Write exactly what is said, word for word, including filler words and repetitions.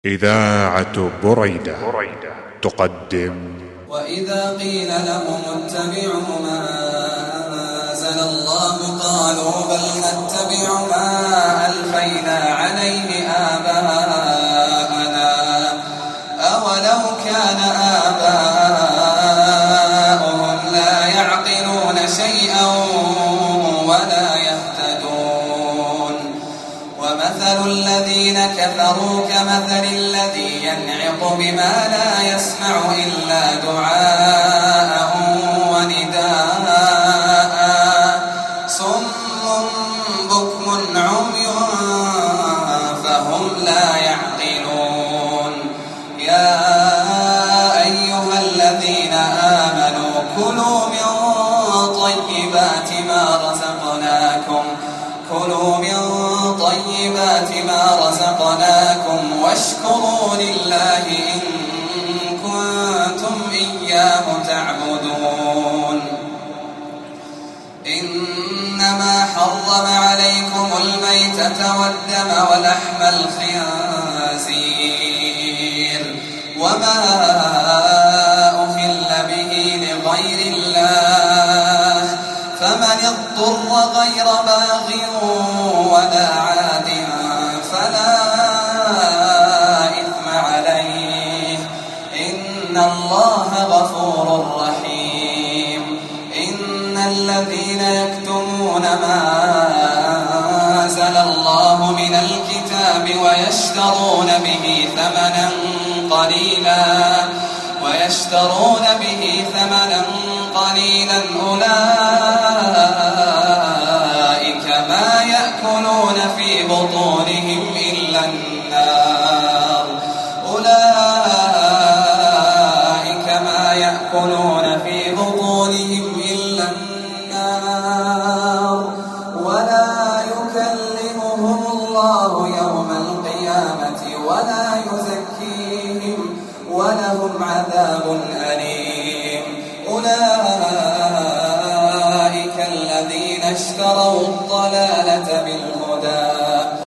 إذاعة بريدة تقدم. وإذا قيل لهم اتبعوا ما أنزل الله قالوا بل نتبع ما ألفينا عليه آباءنا أولو كان آباؤهم لا يعقلون شيئا ولا يهتدون. ومثل الذين كفروا كمثل الذي ينعق بما لا يسمع إلا دعاء ونداء صم بكم عمي فهم لا يعقلون. يا أيها الذين آمنوا كلوا من طيبات ما رزقناكم كلوا من طيبات ما رزقناكم واشكروا لله إن كنتم إياه تعبدون. إنما حرم عليكم الميتة والدم ولحم الخنزير وما أهل به لغير الله فمن اضطر غير باغ ولا عاد فلا إثم عليه إن الله غفور رحيم. إن الذين يكتمون ما أنزل الله من الكتاب ويشترون به ثمنا قليلا ويشترون به ثمنا قليلا أولئك ما يأكلون في بطونهم إلا النار أولئك ما يأكلون في بطونهم إلا النار ولا يكلمهم الله يوم القيامة ولا يزكيهم ولهم عذاب أليم. أولئك الذين اشتروا الضلالة بالهدى